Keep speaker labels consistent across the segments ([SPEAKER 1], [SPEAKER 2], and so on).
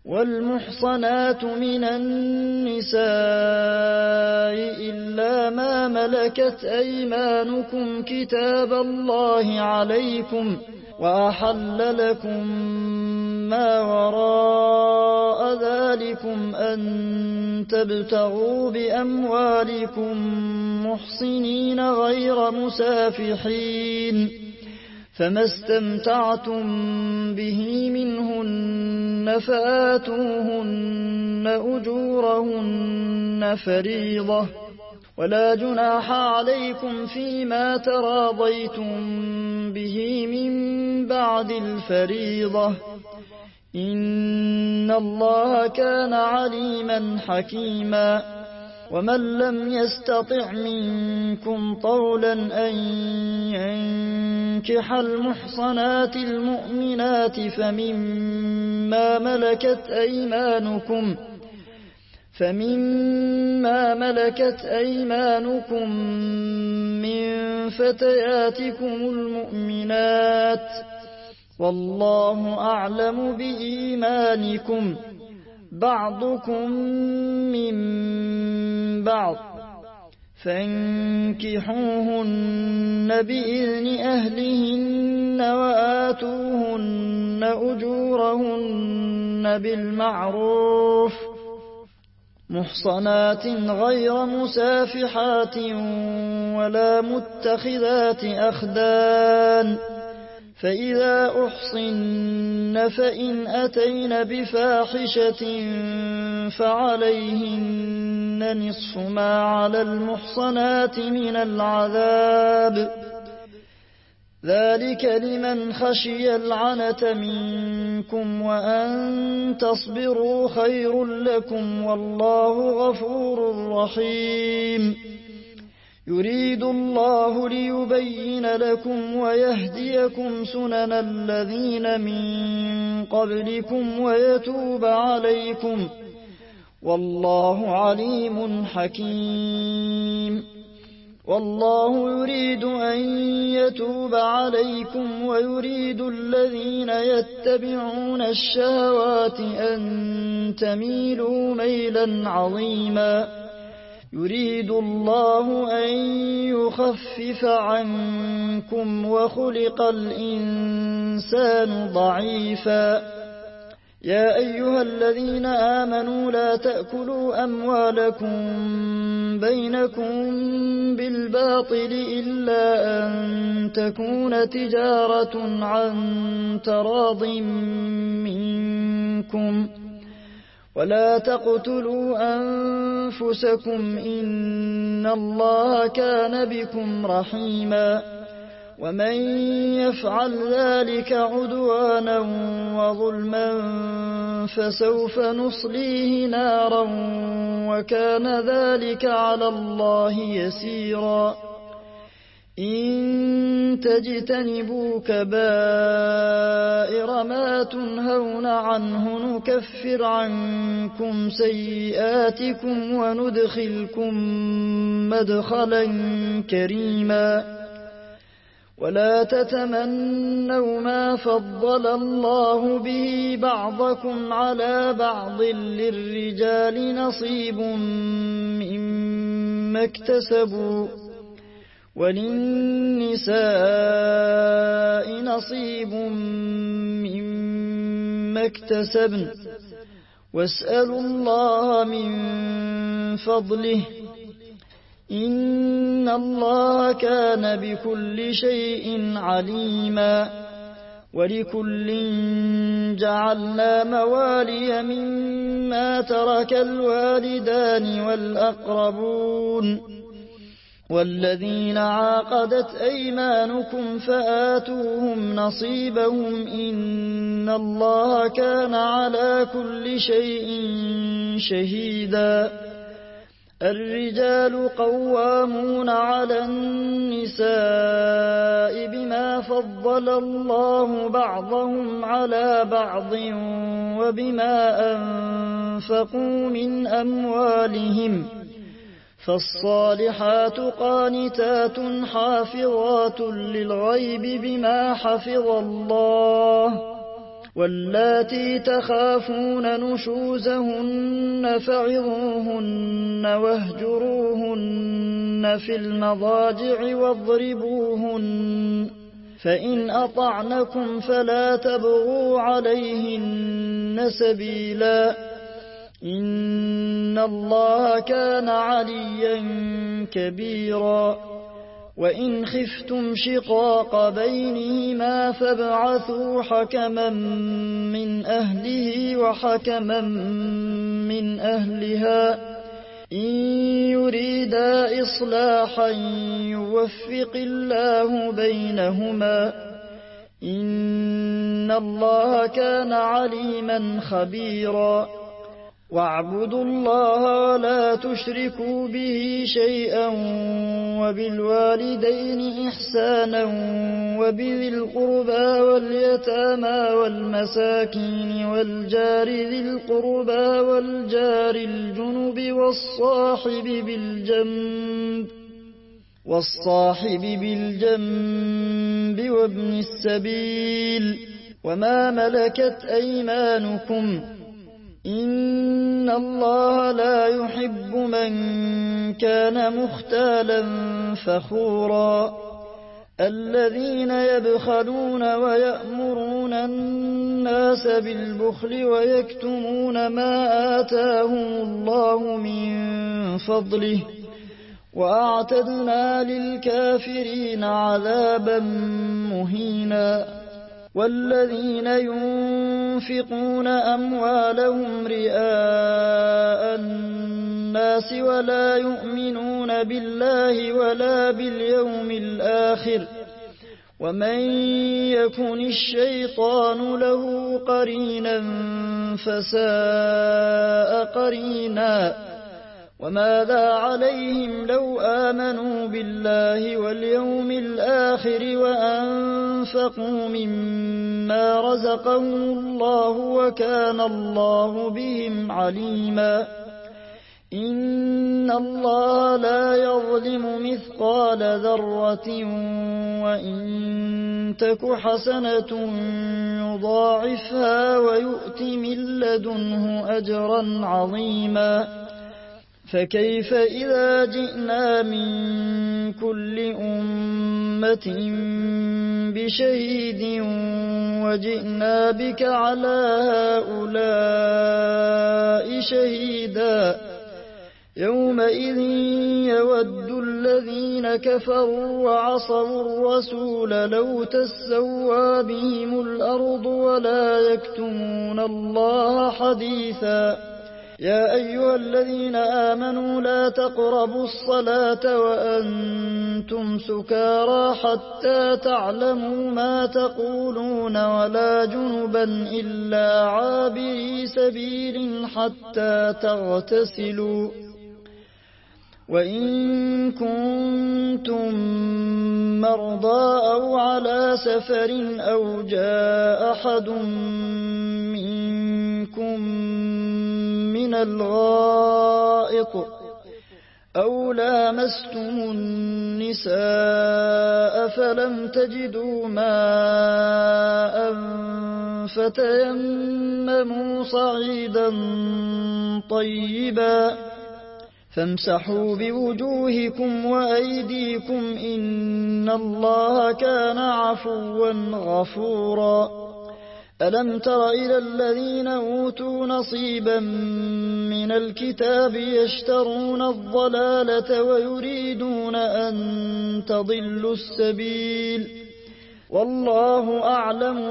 [SPEAKER 1] والمحصنات من النساء إلا ما ملكت أيمانكم كتاب الله عليكم وأحل لكم ما وراء ذلكم أن تبتغوا بأموالكم محصنين غير مسافحين فما استمتعتم به منهن فآتوهن أجورهن فريضة ولا جناح عليكم فيما تراضيتم به من بعد الفريضة إن الله كان عليما حكيما ومن لم يستطع منكم طولا أن ينكح المحصنات المؤمنات فمما ملكت أيمانكم من فتياتكم المؤمنات والله أعلم بإيمانكم بعضكم من بعض فانكحوهن بإذن أهلهن وآتوهن أجورهن بالمعروف محصنات غير مسافحات ولا متخذات أخدان فإذا أحصن فإن أتين بفاحشة فعليهن نصف ما على المحصنات من العذاب ذلك لمن خشي العنة منكم وأن تصبروا خير لكم والله غفور رحيم يريد الله ليبين لكم ويهديكم سنن الذين من قبلكم ويتوب عليكم والله عليم حكيم والله يريد أن يتوب عليكم ويريد الذين يتبعون الشهوات أن تميلوا ميلا عظيما يريد الله أن يخفف عنكم وخلق الإنسان ضعيفا يا أيها الذين آمنوا لا تأكلوا أموالكم بينكم بالباطل إلا أن تكون تجارة عن تراض منكم ولا تقتلوا أنفسكم إن الله كان بكم رحيما ومن يفعل ذلك عدوانا وظلما فسوف نصليه نارا وكان ذلك على الله يسيرا إن تجتنبوا كبائر ما تنهون عنه نكفر عنكم سيئاتكم وندخلكم مدخلا كريما ولا تتمنوا ما فضل الله به بعضكم على بعض للرجال نصيب مما اكتسبوا وللنساء نصيب مما اكتسبن واسألوا الله من فضله إن الله كان بكل شيء عليما ولكل جعلنا موالي مما ترك الوالدان والأقربون والذين عاقدت أيمانكم فآتوهم نصيبهم إن الله كان على كل شيء شهيدا الرجال قوامون على النساء بما فضل الله بعضهم على بعض وبما أنفقوا من أموالهم فالصالحات قانتات حافظات للغيب بما حفظ الله واللاتي تخافون نشوزهن فعظوهن واهجروهن في المضاجع واضربوهن، فإن أطعنكم فلا تبغوا عليهن سبيلا، إن الله كان عليا كبيرا. وإن خفتم شقاق بينهما فابعثوا حكما من أهله وحكما من أهلها، إن يريدا إصلاحا يوفق الله بينهما، إن الله كان عليما خبيرا. واعبدوا الله ولا تشركوا به شيئا، وبالوالدين إحسانا، وبذي القربى واليتامى والمساكين والجار ذي القربى والجار الجنب والصاحب بالجنب وابن السبيل وما ملكت أيمانكم، إن الله لا يحب من كان مختالا فخورا. الذين يبخلون ويأمرون الناس بالبخل ويكتمون ما آتاهم الله من فضله، وأعتدنا للكافرين عذابا مهينا. والذين ينفقون أموالهم رئاء الناس ولا يؤمنون بالله ولا باليوم الآخر، ومن يكن الشيطان له قرينا فساء قرينا. وماذا عليهم لو آمنوا بالله واليوم الآخر وأنفقوا مما رزقهم الله وكان الله بهم عليما. إن الله لا يظلم مثقال ذرة، وإن تك حسنة يضاعفها ويؤت من لدنه أجرا عظيما. فكيف إذا جئنا من كل أمة بشهيد وجئنا بك على هؤلاء شهيدا، يومئذ يود الذين كفروا وعصوا الرسول لو تسوى بهم الأرض ولا يكتمون الله حديثا. يا أيها الذين آمنوا لا تقربوا الصلاة وأنتم سكارى حتى تعلموا ما تقولون ولا جنبا إلا عابري سبيل حتى تغتسلوا، وإن كنتم مرضى أو على سفر أو جاء أحد منكم من الغائط أو لامستم النساء فلم تجدوا ماء فتيمموا صعيدا طيبا فامسحوا بوجوهكم وأيديكم إن الله كان عفوا غفورا. ألم تر إلى الذين أوتوا نصيبا من الكتاب يشترون الضلالة ويريدون أن تضلوا السبيل، والله أعلم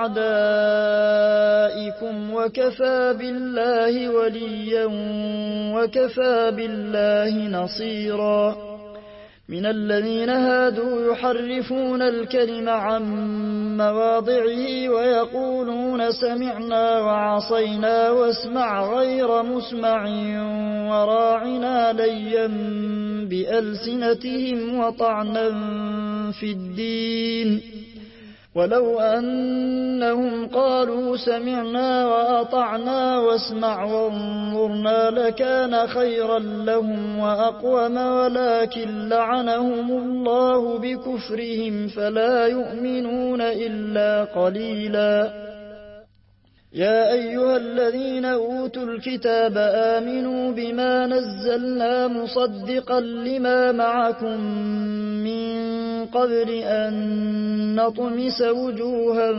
[SPEAKER 1] بأعدائكم وكفى بالله وليا وكفى بالله نصيرا. من الذين هادوا يحرفون الكلم عن مواضعه ويقولون سمعنا وعصينا واسمع غير مسمع وراعنا ليا بألسنتهم وطعنا في الدين، ولو أنهم قالوا سمعنا وأطعنا واسمع وانظرنا لكان خيرا لهم وأقوم، ولكن لعنهم الله بكفرهم فلا يؤمنون إلا قليلا. يا أيها الذين أوتوا الكتاب آمنوا بما نزلنا مصدقا لما معكم من قبل أن نطمس وجوها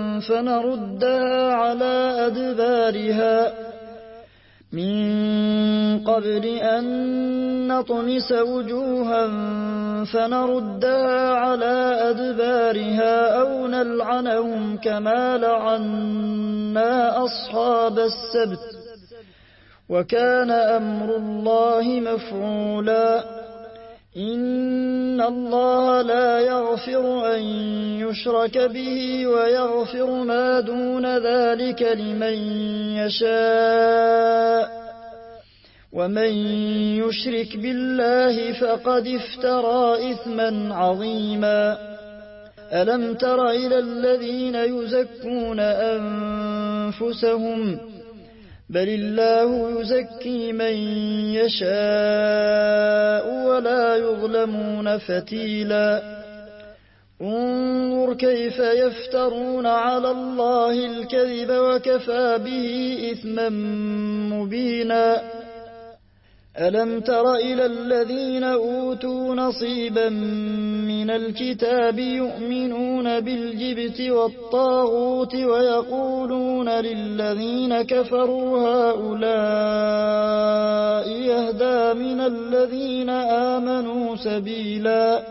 [SPEAKER 1] فنردها على أدبارها أو نلعنهم كما لعنا أصحاب السبت وكان أمر الله مفعولا إن الله لا يغفر أن يشرك به ويغفر ما دون ذلك لمن يشاء ومن يشرك بالله فقد افترى إثما عظيما ألم تر إلى الذين يزكون أنفسهم بل الله يزكي من يشاء ولا يظلمون فتيلا انظر كيف يفترون على الله الكذب وكفى به إثما مبينا ألم تر إلى الذين أوتوا نصيبا من الكتاب يؤمنون بالجبت والطاغوت ويقولون للذين كفروا هؤلاء يهدى من الذين آمنوا سبيلا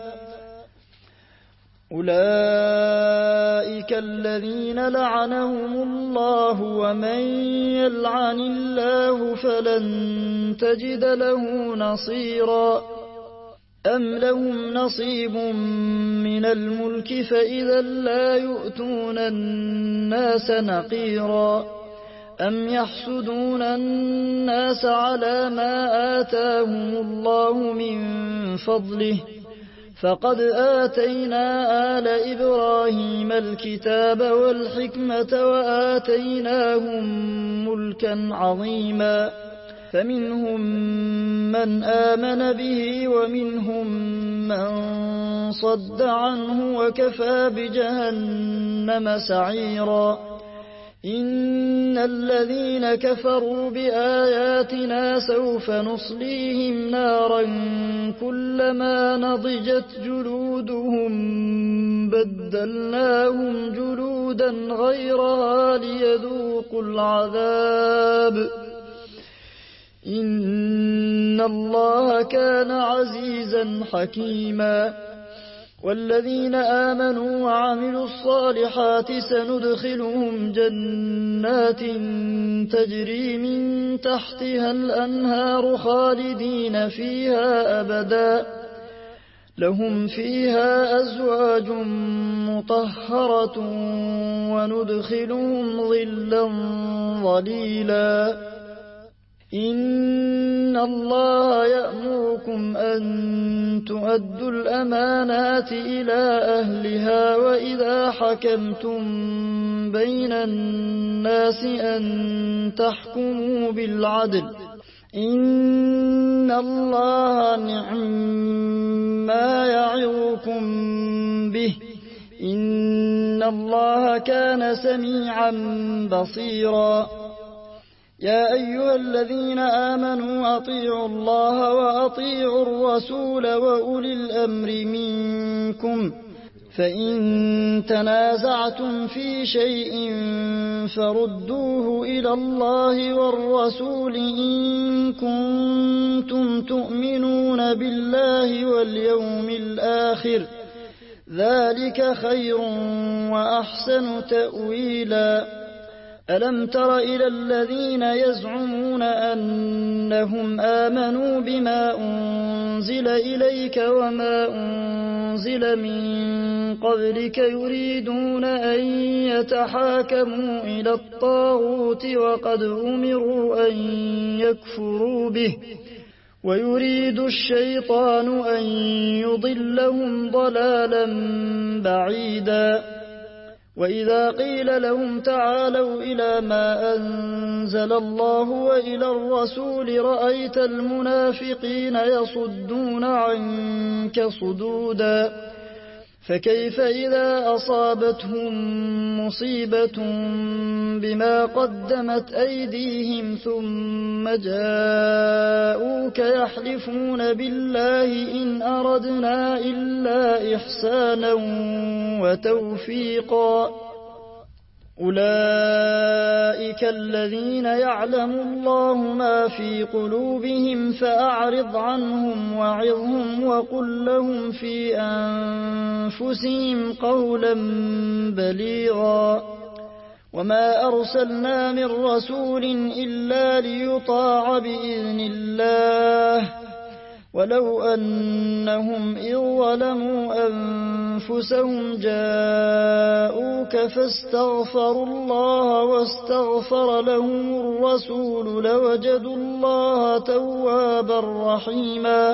[SPEAKER 1] أولئك الذين لعنهم الله ومن يلعن الله فلن تجد له نصيرا أم لهم نصيب من الملك فإذا لا يؤتون الناس نقيرا أم يحسدون الناس على ما آتاهم الله من فضله فقد آتينا آل إبراهيم الكتاب والحكمة وآتيناهم ملكا عظيما فمنهم من آمن به ومنهم من صد عنه وكفى بجهنم سعيرا إن الذين كفروا بآياتنا سوف نصليهم نارا كلما نضجت جلودهم بدلناهم جلودا غيرها ليذوقوا العذاب إن الله كان عزيزا حكيما والذين آمنوا وعملوا الصالحات سندخلهم جنات تجري من تحتها الأنهار خالدين فيها أبدا لهم فيها أزواج مطهرة وندخلهم ظلا ظليلا إن الله يأمركم أن تؤدوا الأمانات إلى أهلها وإذا حكمتم بين الناس أن تحكموا بالعدل إن الله نعم ما يعظكم به إن الله كان سميعا بصيرا يا أيها الذين آمنوا أطيعوا الله وأطيعوا الرسول وأولي الأمر منكم فإن تنازعتم في شيء فردوه إلى الله والرسول إن كنتم تؤمنون بالله واليوم الآخر ذلك خير وأحسن تأويلا ألم تر إلى الذين يزعمون أنهم آمنوا بما أنزل إليك وما أنزل من قبلك يريدون أن يتحاكموا إلى الطاغوت وقد أمروا أن يكفروا به ويريد الشيطان أن يضلهم ضلالا بعيدا وإذا قيل لهم تعالوا إلى ما أنزل الله وإلى الرسول رأيت المنافقين يصدون عنك صدودا فكيف إذا أصابتهم مصيبة بما قدمت أيديهم ثم جاءوك يحلفون بالله إن أردنا إلا إحسانا وتوفيقا أولئك الذين يعلم الله ما في قلوبهم فأعرض عنهم وعظهم وقل لهم في أنفسهم قولا بليغا وما أرسلنا من رسول إلا ليطاع بإذن الله ولو أنهم إذ ظلموا أنفسهم جاءوك فاستغفروا الله واستغفر لهم الرسول لوجدوا الله توابا رحيما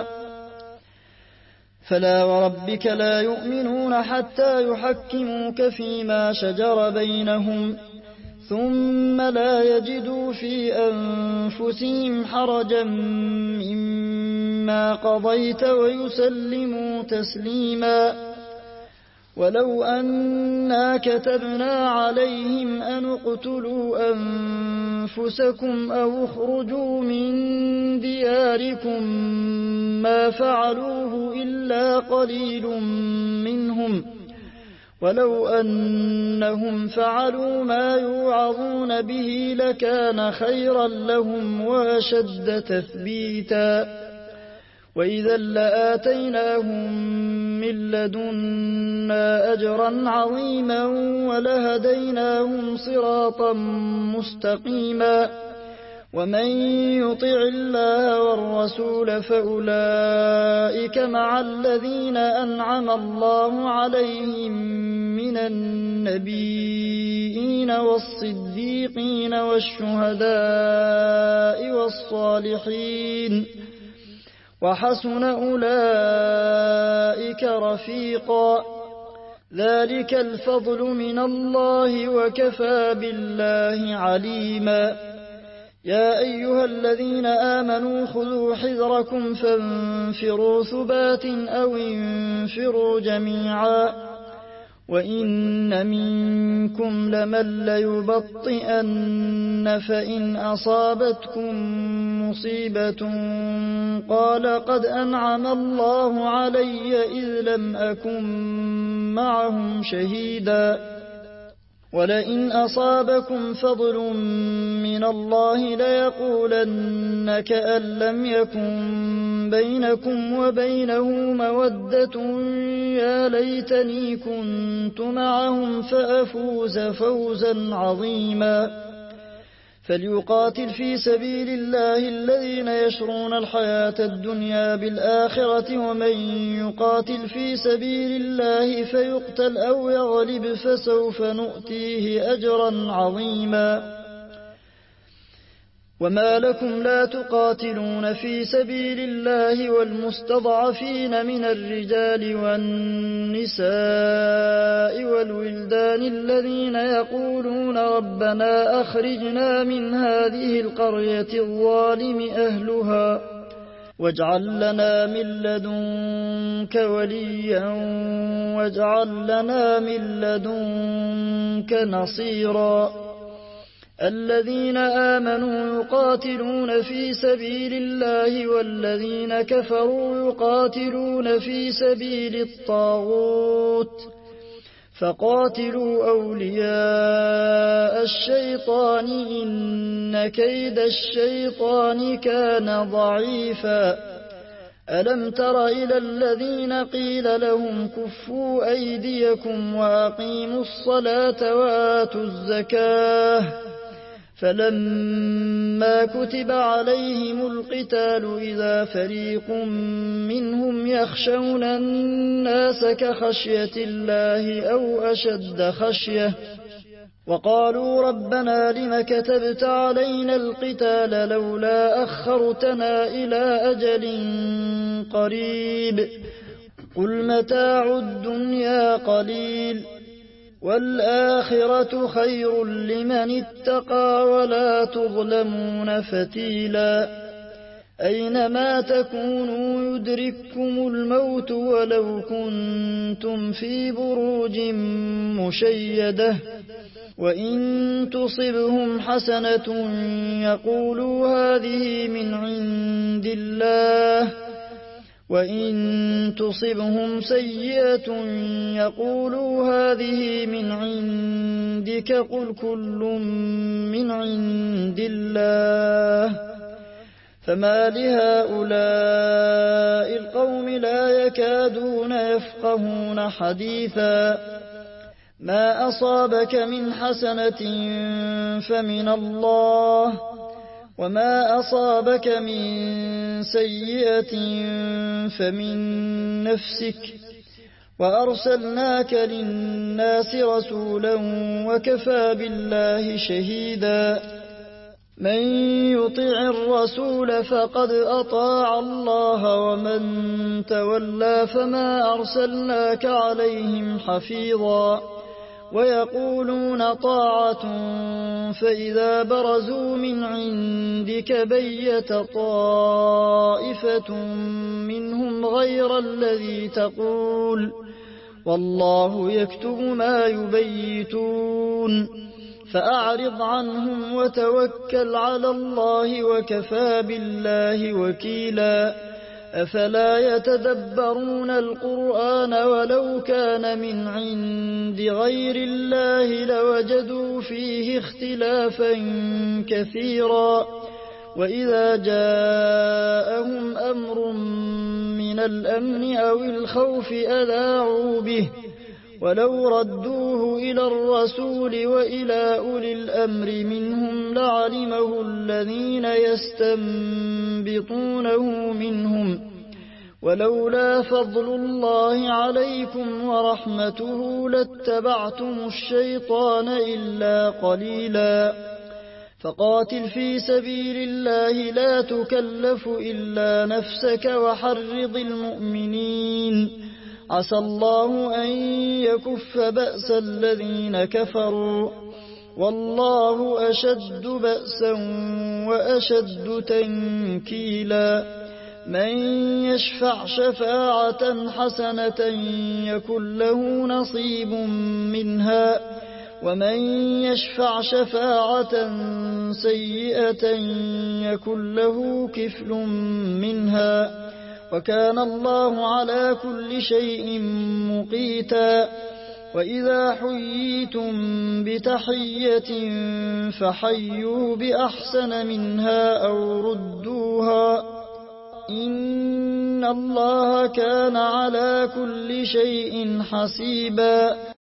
[SPEAKER 1] فلا وربك لا يؤمنون حتى يحكموك فيما شجر بينهم ثم لا يجدوا في أنفسهم حرجا مما قضيت ويسلموا تسليما ولو أنا كتبنا عليهم أن اقتلوا أنفسكم أو اخرجوا من دياركم ما فعلوه إلا قليل منهم ولو أنهم فعلوا ما يوعظون به لكان خيرا لهم وأشد تثبيتا وإذا لآتيناهم من لدنا أجرا عظيما ولهديناهم صراطا مستقيما ومن يطع الله والرسول فأولئك مع الذين أنعم الله عليهم من النبيين والصديقين والشهداء والصالحين وحسن أولئك رفيقا ذلك الفضل من الله وكفى بالله عليما يا أيها الذين آمنوا خذوا حذركم فانفروا ثبات أو انفروا جميعا وإن منكم لمن ليبطئن فإن أصابتكم مصيبة قال قد أنعم الله علي إذ لم أكن معهم شهيدا ولئن أصابكم فضل من الله ليقولن كأن لم يكن بينكم وبينه مودة يا ليتني كنت معهم فأفوز فوزا عظيما فليقاتل في سبيل الله الذين يشرون الحياة الدنيا بالآخرة ومن يقاتل في سبيل الله فيقتل أو يغلب فسوف نؤتيه أجرا عظيما وما لكم لا تقاتلون في سبيل الله والمستضعفين من الرجال والنساء والولدان الذين يقولون ربنا أخرجنا من هذه القرية الظالم أهلها واجعل لنا من لدنك وليا واجعل لنا من لدنك نصيرا الذين آمنوا يقاتلون في سبيل الله والذين كفروا يقاتلون في سبيل الطاغوت فقاتلوا أولياء الشيطان إن كيد الشيطان كان ضعيفا ألم تر إلى الذين قيل لهم كفوا أيديكم وأقيموا الصلاة وآتوا الزكاة فلما كتب عليهم القتال إذا فريق منهم يخشون الناس كخشية الله أو أشد خشية وقالوا ربنا لم كتبت علينا القتال لولا أخرتنا إلى أجل قريب قل متاع الدنيا قليل والآخرة خير لمن اتقى ولا تظلمون فتيلا أينما تكونوا يدرككم الموت ولو كنتم في بروج مشيدة وإن تصبهم حسنة يقولوا هذه من عند الله وإن تصبهم سيئة يقولوا هذه من عندك قل كل من عند الله فما لهؤلاء القوم لا يكادون يفقهون حديثا ما أصابك من حسنة فمن الله وما أصابك من سيئة فمن نفسك وأرسلناك للناس رسولا وكفى بالله شهيدا من يطع الرسول فقد أطاع الله ومن تولى فما أرسلناك عليهم حفيظا ويقولون طاعة فإذا برزوا من عندك بيت طائفة منهم غير الذي تقول والله يكتب ما يبيتون فأعرض عنهم وتوكل على الله وكفى بالله وكيلا أفلا يتدبرون القرآن ولو كان من عند غير الله لوجدوا فيه اختلافا كثيرا وإذا جاءهم أمر من الأمن أو الخوف أذاعوا به ولو ردوه إلى الرسول وإلى أولي الأمر منهم لعلمه الذين يستنبطونه منهم ولولا فضل الله عليكم ورحمته لاتبعتم الشيطان إلا قليلا فقاتل في سبيل الله لا تكلف إلا نفسك وحرض المؤمنين عسى الله أن يكف بأس الذين كفروا والله أشد بأسا وأشد تنكيلا من يشفع شفاعة حسنة يكن له نصيب منها ومن يشفع شفاعة سيئة يكن له كفل منها وكان الله على كل شيء مقيتا وإذا حييتم بتحية فحيوا بأحسن منها أو ردوها إن الله كان على كل شيء حسيبا